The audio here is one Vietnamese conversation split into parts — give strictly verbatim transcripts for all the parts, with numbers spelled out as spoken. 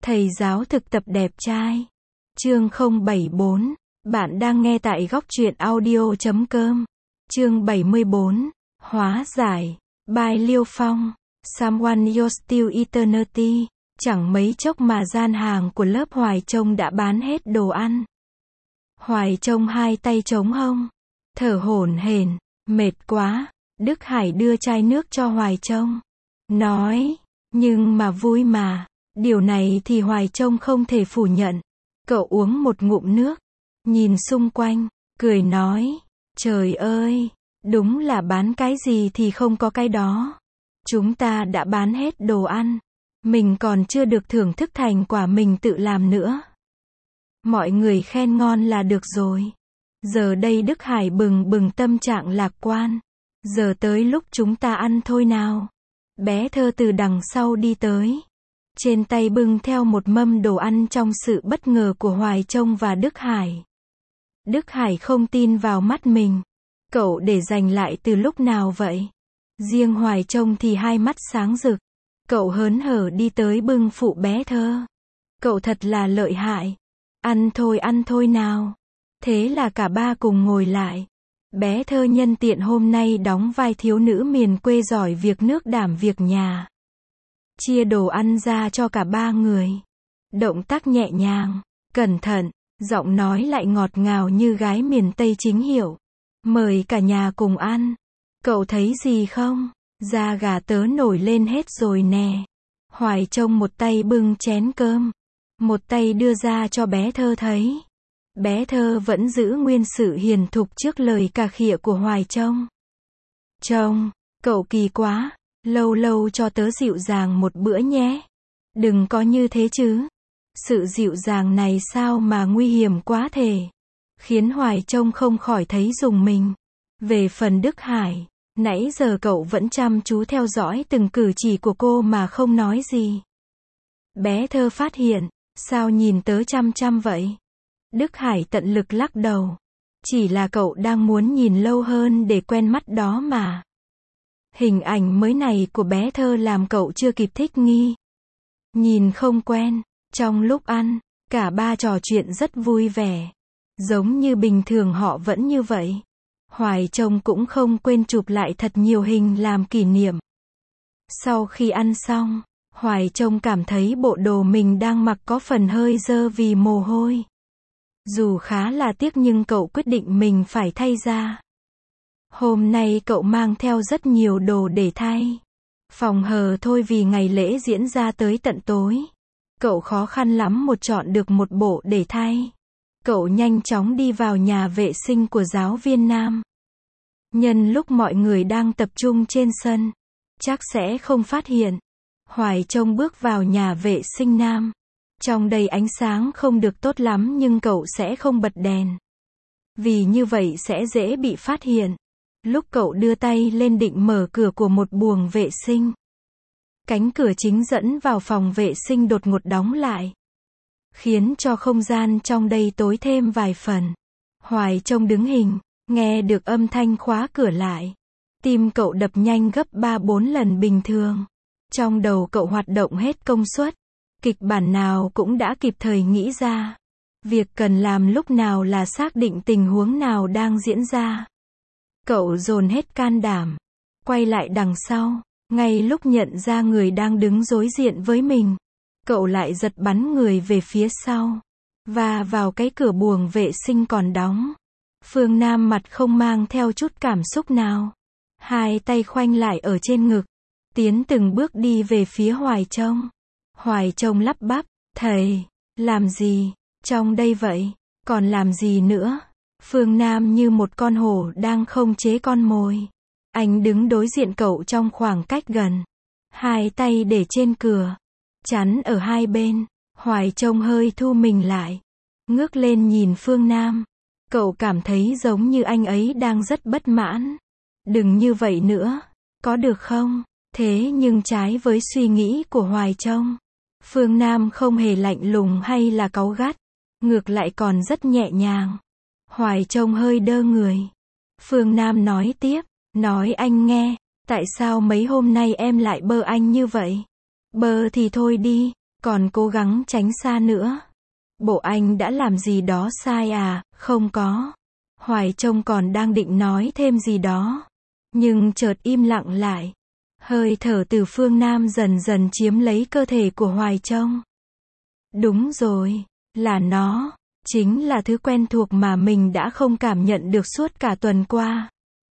Thầy giáo thực tập đẹp trai. Chương không bảy bốn. Bạn đang nghe tại góc truyện audio chấm com. Chương bảy mươi bốn. Hóa giải. By Liêu Phong. Someone You're Still Eternity. Chẳng mấy chốc mà gian hàng của lớp Hoài Trông đã bán hết đồ ăn. Hoài Trông hai tay trống hông, thở hổn hển, mệt quá. Đức Hải đưa chai nước cho Hoài Trông, nói, nhưng mà vui mà. Điều này thì Hoài Trông không thể phủ nhận. Cậu uống một ngụm nước, nhìn xung quanh, cười nói, trời ơi, đúng là bán cái gì thì không có cái đó. Chúng ta đã bán hết đồ ăn, mình còn chưa được thưởng thức thành quả mình tự làm nữa. Mọi người khen ngon là được rồi. Giờ đây Đức Hải bừng bừng tâm trạng lạc quan. Giờ tới lúc chúng ta ăn thôi nào. Bé Thơ từ đằng sau đi tới. Trên tay bưng theo một mâm đồ ăn trong sự bất ngờ của Hoài Trông và Đức Hải. Đức Hải không tin vào mắt mình. Cậu để dành lại từ lúc nào vậy? Riêng Hoài Trông thì hai mắt sáng rực. Cậu hớn hở đi tới bưng phụ bé Thơ. Cậu thật là lợi hại. Ăn thôi ăn thôi nào. Thế là cả ba cùng ngồi lại. Bé Thơ nhân tiện hôm nay đóng vai thiếu nữ miền quê giỏi việc nước đảm việc nhà. Chia đồ ăn ra cho cả ba người. Động tác nhẹ nhàng, cẩn thận, giọng nói lại ngọt ngào như gái miền Tây chính hiệu. Mời cả nhà cùng ăn. Cậu thấy gì không? Da gà tớ nổi lên hết rồi nè. Hoài Trông một tay bưng chén cơm, một tay đưa ra cho bé Thơ thấy. Bé Thơ vẫn giữ nguyên sự hiền thục trước lời cà khịa của Hoài Trông. Trông, cậu kỳ quá, lâu lâu cho tớ dịu dàng một bữa nhé. Đừng có như thế chứ. Sự dịu dàng này sao mà nguy hiểm quá thể. Khiến Hoài Trông không khỏi thấy rùng mình. Về phần Đức Hải, nãy giờ cậu vẫn chăm chú theo dõi từng cử chỉ của cô mà không nói gì. Bé Thơ phát hiện, sao nhìn tớ chăm chăm vậy? Đức Hải tận lực lắc đầu. Chỉ là cậu đang muốn nhìn lâu hơn để quen mắt đó mà. Hình ảnh mới này của bé Thơ làm cậu chưa kịp thích nghi. Nhìn không quen. Trong lúc ăn, cả ba trò chuyện rất vui vẻ. Giống như bình thường họ vẫn như vậy. Hoài Trông cũng không quên chụp lại thật nhiều hình làm kỷ niệm. Sau khi ăn xong, Hoài Trông cảm thấy bộ đồ mình đang mặc có phần hơi dơ vì mồ hôi. Dù khá là tiếc nhưng cậu quyết định mình phải thay ra. Hôm nay cậu mang theo rất nhiều đồ để thay. Phòng hờ thôi vì ngày lễ diễn ra tới tận tối. Cậu khó khăn lắm một chọn được một bộ để thay. Cậu nhanh chóng đi vào nhà vệ sinh của giáo viên nam. Nhân lúc mọi người đang tập trung trên sân, chắc sẽ không phát hiện. Hoài Trông bước vào nhà vệ sinh nam. Trong đây ánh sáng không được tốt lắm nhưng cậu sẽ không bật đèn. Vì như vậy sẽ dễ bị phát hiện. Lúc cậu đưa tay lên định mở cửa của một buồng vệ sinh, cánh cửa chính dẫn vào phòng vệ sinh đột ngột đóng lại, khiến cho không gian trong đây tối thêm vài phần. Hoài Trông đứng hình, nghe được âm thanh khóa cửa lại. Tim cậu đập nhanh gấp ba bốn lần bình thường. Trong đầu cậu hoạt động hết công suất. Kịch bản nào cũng đã kịp thời nghĩ ra. Việc cần làm lúc nào là xác định tình huống nào đang diễn ra. Cậu dồn hết can đảm. Quay lại đằng sau. Ngay lúc nhận ra người đang đứng đối diện với mình, cậu lại giật bắn người về phía sau. Và vào cái cửa buồng vệ sinh còn đóng. Phương Nam mặt không mang theo chút cảm xúc nào. Hai tay khoanh lại ở trên ngực. Tiến từng bước đi về phía Hoài Trông. Hoài Trông lắp bắp, thầy, làm gì, trong đây vậy, còn làm gì nữa? Phương Nam như một con hổ đang không chế con mồi. Anh đứng đối diện cậu trong khoảng cách gần. Hai tay để trên cửa, chắn ở hai bên. Hoài Trông hơi thu mình lại. Ngước lên nhìn Phương Nam. Cậu cảm thấy giống như anh ấy đang rất bất mãn. Đừng như vậy nữa, có được không? Thế nhưng trái với suy nghĩ của Hoài Trông, Phương Nam không hề lạnh lùng hay là cáu gắt. Ngược lại còn rất nhẹ nhàng. Hoài Trông hơi đơ người. Phương Nam nói tiếp, nói anh nghe, tại sao mấy hôm nay em lại bơ anh như vậy? Bơ thì thôi đi, còn cố gắng tránh xa nữa. Bộ anh đã làm gì đó sai à? Không có. Hoài Trông còn đang định nói thêm gì đó, nhưng chợt im lặng lại. Hơi thở từ phương Nam dần dần chiếm lấy cơ thể của Hoài Trông. Đúng rồi, là nó, chính là thứ quen thuộc mà mình đã không cảm nhận được suốt cả tuần qua.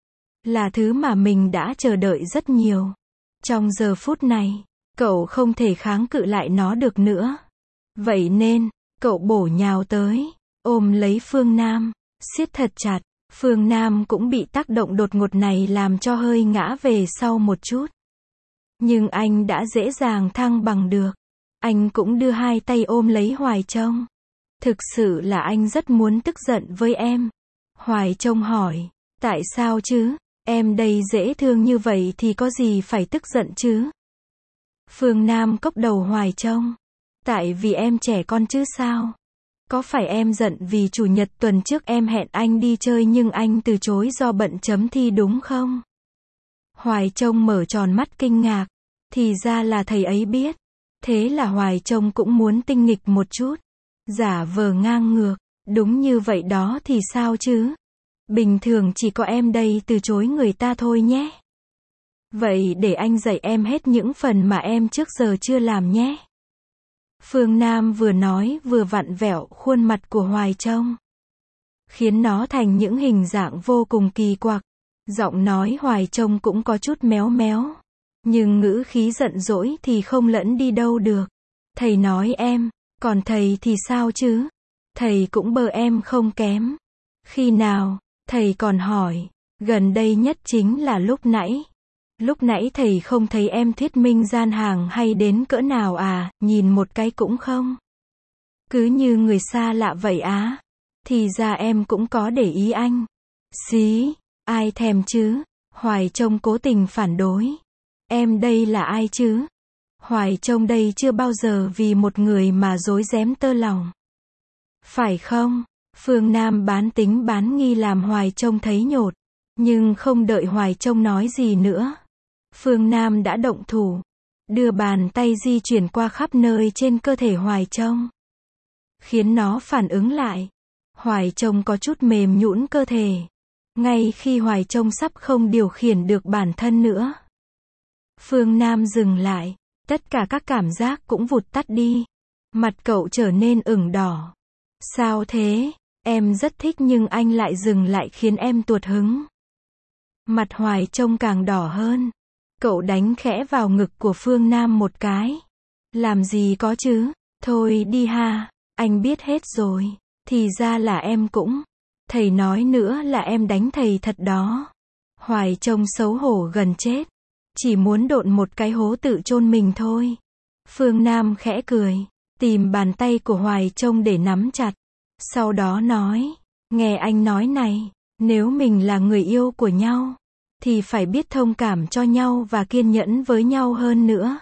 Là thứ mà mình đã chờ đợi rất nhiều. Trong giờ phút này, cậu không thể kháng cự lại nó được nữa. Vậy nên, cậu bổ nhào tới, ôm lấy Phương Nam, siết thật chặt. Phương Nam cũng bị tác động đột ngột này làm cho hơi ngã về sau một chút. Nhưng anh đã dễ dàng thăng bằng được. Anh cũng đưa hai tay ôm lấy Hoài Trông. Thực sự là anh rất muốn tức giận với em. Hoài Trông hỏi, tại sao chứ? Em đây dễ thương như vậy thì có gì phải tức giận chứ? Phương Nam cốc đầu Hoài Trông. Tại vì em trẻ con chứ sao? Có phải em giận vì chủ nhật tuần trước em hẹn anh đi chơi nhưng anh từ chối do bận chấm thi đúng không? Hoài Trông mở tròn mắt kinh ngạc. Thì ra là thầy ấy biết. Thế là Hoài Trông cũng muốn tinh nghịch một chút. Giả vờ ngang ngược. Đúng như vậy đó thì sao chứ? Bình thường chỉ có em đây từ chối người ta thôi nhé. Vậy để anh dạy em hết những phần mà em trước giờ chưa làm nhé. Phương Nam vừa nói vừa vặn vẹo khuôn mặt của Hoài Trông, khiến nó thành những hình dạng vô cùng kỳ quặc. Giọng nói Hoài Trông cũng có chút méo méo, nhưng ngữ khí giận dỗi thì không lẫn đi đâu được. Thầy nói em, còn thầy thì sao chứ? Thầy cũng bơ em không kém. Khi nào? Thầy còn hỏi. Gần đây nhất chính là lúc nãy. Lúc nãy thầy không thấy em thuyết minh gian hàng hay đến cỡ nào à, nhìn một cái cũng không. Cứ như người xa lạ vậy á. Thì ra em cũng có để ý anh. Xí, ai thèm chứ? Hoài Trông cố tình phản đối. Em đây là ai chứ? Hoài Trông đây chưa bao giờ vì một người mà dối dém tơ lòng. Phải không? Phương Nam bán tính bán nghi làm Hoài Trông thấy nhột. Nhưng không đợi Hoài Trông nói gì nữa, Phương Nam đã động thủ, đưa bàn tay di chuyển qua khắp nơi trên cơ thể Hoài Trông, khiến nó phản ứng lại. Hoài Trông có chút mềm nhũn cơ thể. Ngay khi Hoài Trông sắp không điều khiển được bản thân nữa, Phương Nam dừng lại, tất cả các cảm giác cũng vụt tắt đi. Mặt cậu trở nên ửng đỏ. Sao thế? Em rất thích nhưng anh lại dừng lại khiến em tuột hứng. Mặt Hoài Trông càng đỏ hơn. Cậu đánh khẽ vào ngực của Phương Nam một cái. Làm gì có chứ? Thôi đi ha, anh biết hết rồi. Thì ra là em cũng. Thầy nói nữa là em đánh thầy thật đó. Hoài Trông xấu hổ gần chết. Chỉ muốn độn một cái hố tự chôn mình thôi. Phương Nam khẽ cười, tìm bàn tay của Hoài Trông để nắm chặt. Sau đó nói, nghe anh nói này, nếu mình là người yêu của nhau, thì phải biết thông cảm cho nhau và kiên nhẫn với nhau hơn nữa.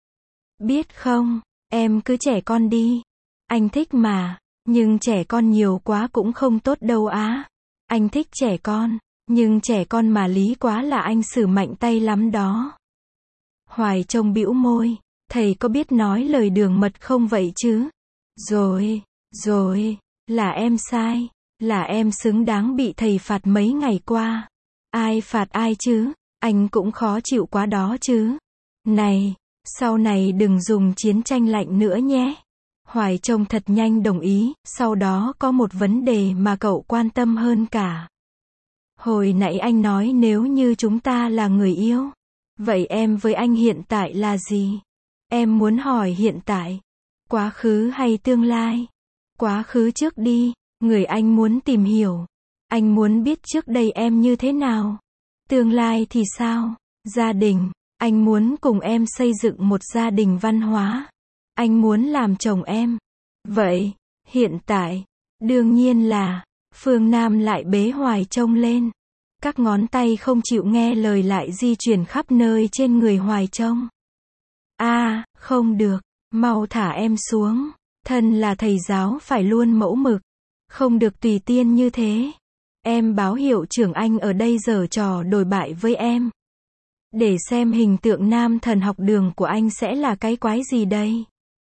Biết không, em cứ trẻ con đi. Anh thích mà, nhưng trẻ con nhiều quá cũng không tốt đâu á. Anh thích trẻ con, nhưng trẻ con mà lý quá là anh xử mạnh tay lắm đó. Hoài Trông bĩu môi, thầy có biết nói lời đường mật không vậy chứ? Rồi, rồi, là em sai, là em xứng đáng bị thầy phạt mấy ngày qua. Ai phạt ai chứ, anh cũng khó chịu quá đó chứ. Này, sau này đừng dùng chiến tranh lạnh nữa nhé. Hoài Trông thật nhanh đồng ý, sau đó có một vấn đề mà cậu quan tâm hơn cả. Hồi nãy anh nói nếu như chúng ta là người yêu, vậy em với anh hiện tại là gì? Em muốn hỏi hiện tại, quá khứ hay tương lai? Quá khứ trước đi, người anh muốn tìm hiểu. Anh muốn biết trước đây em như thế nào. Tương lai thì sao? Gia đình, anh muốn cùng em xây dựng một gia đình văn hóa. Anh muốn làm chồng em. Vậy, hiện tại, đương nhiên là, Phương Nam lại bế Hoài Trông lên. Các ngón tay không chịu nghe lời lại di chuyển khắp nơi trên người Hoài Trông. A, à, không được, mau thả em xuống. Thân là thầy giáo phải luôn mẫu mực. Không được tùy tiện như thế. Em báo hiệu trưởng anh ở đây giở trò đồi bại với em. Để xem hình tượng nam thần học đường của anh sẽ là cái quái gì đây.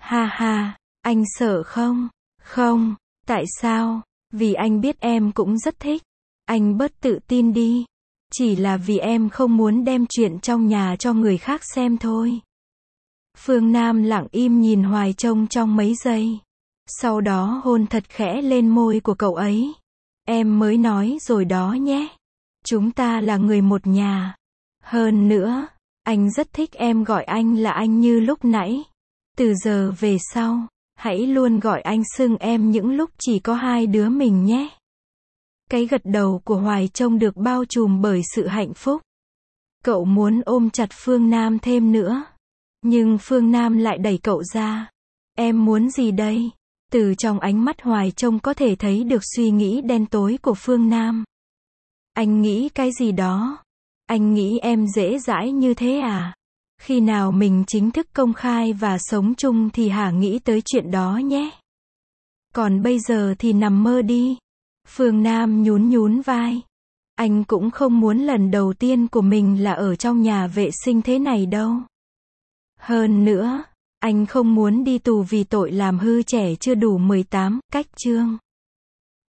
Ha ha, anh sợ không? Không, tại sao? Vì anh biết em cũng rất thích. Anh bớt tự tin đi. Chỉ là vì em không muốn đem chuyện trong nhà cho người khác xem thôi. Phương Nam lặng im nhìn Hoài Trông trong mấy giây. Sau đó hôn thật khẽ lên môi của cậu ấy. Em mới nói rồi đó nhé. Chúng ta là người một nhà. Hơn nữa, anh rất thích em gọi anh là anh như lúc nãy. Từ giờ về sau, hãy luôn gọi anh xưng em những lúc chỉ có hai đứa mình nhé. Cái gật đầu của Hoài Trông được bao trùm bởi sự hạnh phúc. Cậu muốn ôm chặt Phương Nam thêm nữa. Nhưng Phương Nam lại đẩy cậu ra. Em muốn gì đây? Từ trong ánh mắt Hoài Trông có thể thấy được suy nghĩ đen tối của Phương Nam. Anh nghĩ cái gì đó? Anh nghĩ em dễ dãi như thế à? Khi nào mình chính thức công khai và sống chung thì hả nghĩ tới chuyện đó nhé. Còn bây giờ thì nằm mơ đi. Phương Nam nhún nhún vai. Anh cũng không muốn lần đầu tiên của mình là ở trong nhà vệ sinh thế này đâu. Hơn nữa, anh không muốn đi tù vì tội làm hư trẻ chưa đủ mười tám, cách chương.